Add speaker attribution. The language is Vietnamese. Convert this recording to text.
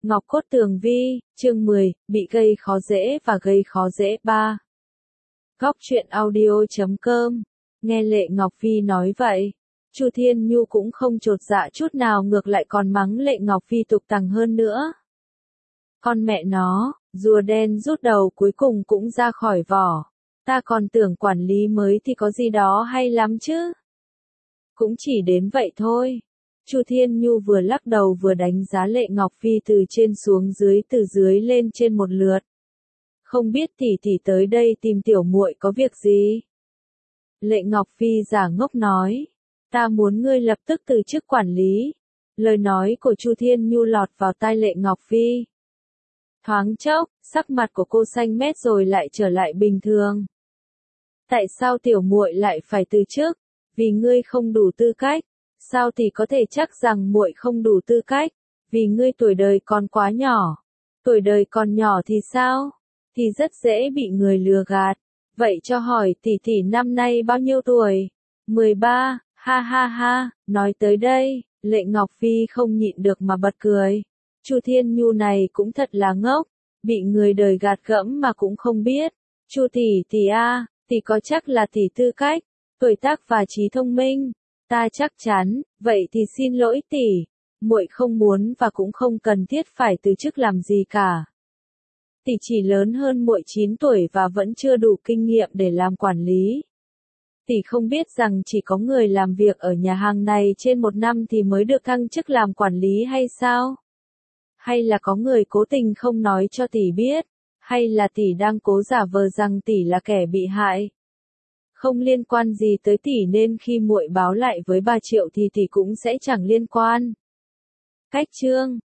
Speaker 1: Ngọc Cốt Tường Vi, chương 10, bị gây khó dễ và gây khó dễ 3. Góc truyện audio.com. Nghe Lệ Ngọc Phi nói vậy, Chu Thiên Nhu cũng không chột dạ chút nào, ngược lại còn mắng Lệ Ngọc Phi tục tằng hơn nữa. Con mẹ nó, rùa đen rút đầu cuối cùng cũng ra khỏi vỏ. Ta còn tưởng quản lý mới thì có gì đó hay lắm chứ. Cũng chỉ đến vậy thôi. Chu Thiên Nhu vừa lắc đầu vừa đánh giá Lệ Ngọc Phi từ trên xuống dưới, từ dưới lên trên một lượt. Không biết tỷ tới đây tìm tiểu muội có việc gì? Lệ Ngọc Phi giả ngốc nói. Ta muốn ngươi lập tức từ chức quản lý. Lời nói của Chu Thiên Nhu lọt vào tai Lệ Ngọc Phi. Thoáng chốc, sắc mặt của cô xanh mét rồi lại trở lại bình thường. Tại sao tiểu muội lại phải từ chức? Vì ngươi không đủ tư cách. Sao thì có thể chắc rằng muội không đủ tư cách? Vì ngươi tuổi đời còn quá nhỏ. Tuổi đời còn nhỏ thì sao? Thì rất dễ bị người lừa gạt. Vậy cho hỏi tỷ năm nay bao nhiêu tuổi? 13, ha ha ha, nói tới đây, Lệ Ngọc Phi không nhịn được mà bật cười. Chu Thiên Nhu này cũng thật là ngốc, bị người đời gạt gẫm mà cũng không biết. Chu tỷ a, tỷ có chắc là tỷ tư cách, tuổi tác và trí thông minh? Ta chắc chắn, vậy thì xin lỗi tỷ, muội không muốn và cũng không cần thiết phải từ chức làm gì cả. Tỷ chỉ lớn hơn muội 9 tuổi và vẫn chưa đủ kinh nghiệm để làm quản lý. Tỷ không biết rằng chỉ có người làm việc ở nhà hàng này trên 1 năm thì mới được thăng chức làm quản lý hay sao? Hay là có người cố tình không nói cho tỷ biết? Hay là tỷ đang cố giả vờ rằng tỷ là kẻ bị hại? Không liên quan gì tới tỷ nên khi muội báo lại với 3 triệu thì tỷ cũng sẽ chẳng liên quan. Cách chương